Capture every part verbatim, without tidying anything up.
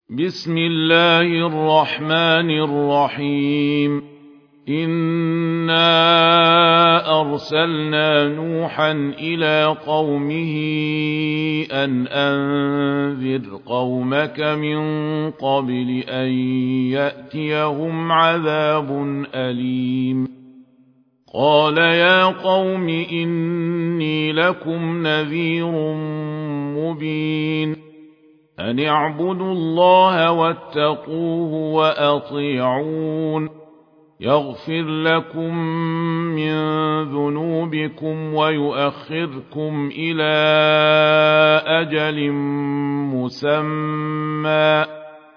بسم الله الرحمن الرحيم إنا أرسلنا نوحا إلى قومه أن أنذر قومك من قبل أن يأتيهم عذاب أليم قال يا قوم إني لكم نذير مبين أن اعبدوا الله واتقوه وأطيعون يغفر لكم من ذنوبكم ويؤخركم إلى أجل مسمى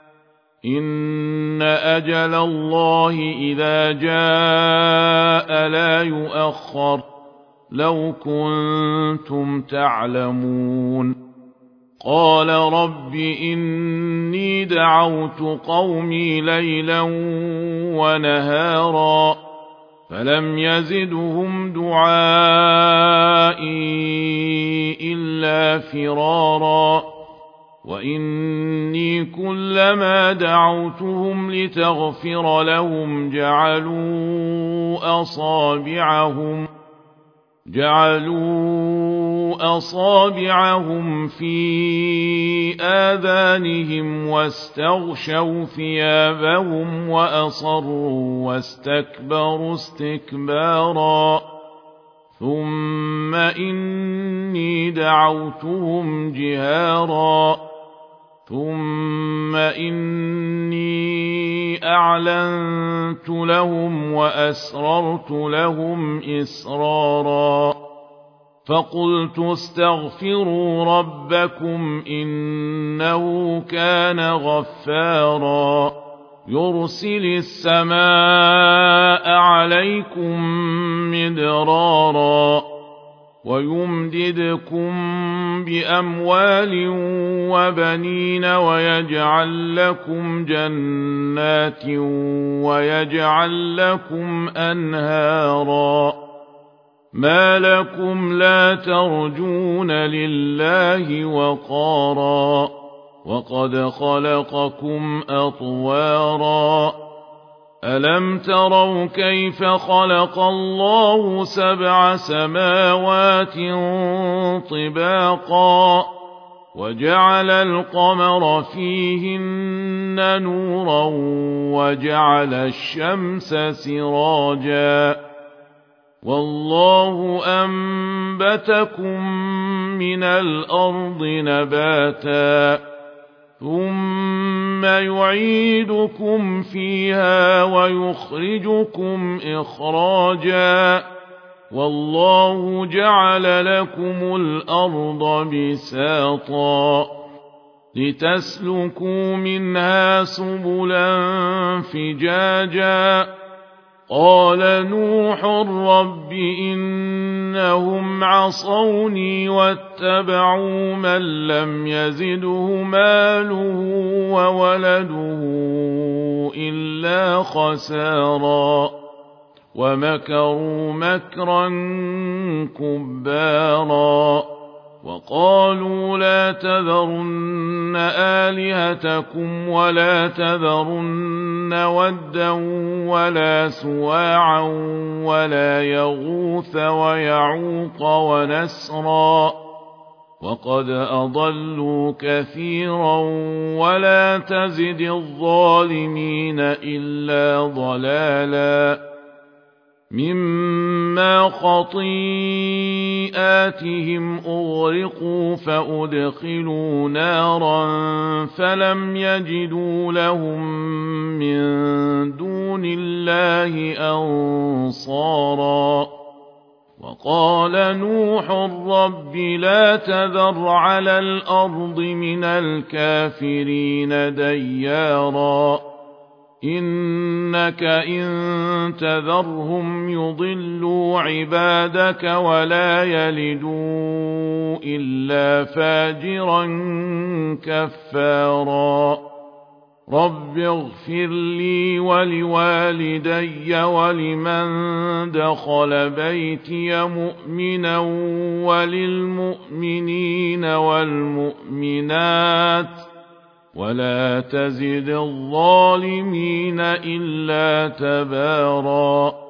إن أجل الله إذا جاء لا يؤخر لو كنتم تعلمون قال رب إني دعوت قومي ليلا ونهارا فلم يزدهم دعائي إلا فرارا وإني كلما دعوتهم لتغفر لهم جعلوا أصابعهم جعلوا أصابعهم في آذانهم واستغشوا ثيابهم وأصروا واستكبروا استكبارا ثم إني دعوتهم جهارا ثم إني أعلنت لهم وأسررت لهم إسرارا فقلت استغفروا ربكم إنه كان غفارا يرسل السماء عليكم مدرارا ويمددكم بأموال وبنين ويجعل لكم جنات ويجعل لكم أنهارا ما لكم لا ترجون لله وقارا وقد خلقكم أطوارا ألم تروا كيف خلق الله سبع سماوات طباقا وجعل القمر فيهن نورا وجعل الشمس سراجا والله أنبتكم من الأرض نباتا ثم يعيدكم فيها ويخرجكم إخراجا والله جعل لكم الأرض بساطا لتسلكوا منها سبلا فجاجا قال نوح رب إنهم عصوني واتبعوا من لم يزده ماله وولده إلا خسارا ومكروا مكرا كبارا وقالوا لا تذرن آلهتكم ولا تذرن ودا ولا سواعا ولا يغوث ويعوق ونسرا وقد أضلوا كثيرا ولا تزد الظالمين إلا ضلالا مما خطيئاتهم أغرقوا فأدخلوا نارا فلم يجدوا لهم من دون الله أنصارا وقال نوح رب لا تذر على الأرض من الكافرين ديارا إنك إن تذرهم يضلوا عبادك ولا يلدوا إلا فاجرا كفارا رب اغفر لي ولوالدي ولمن دخل بيتي مؤمنا وللمؤمنين والمؤمنات ولا تزد الظالمين إلا تباراً.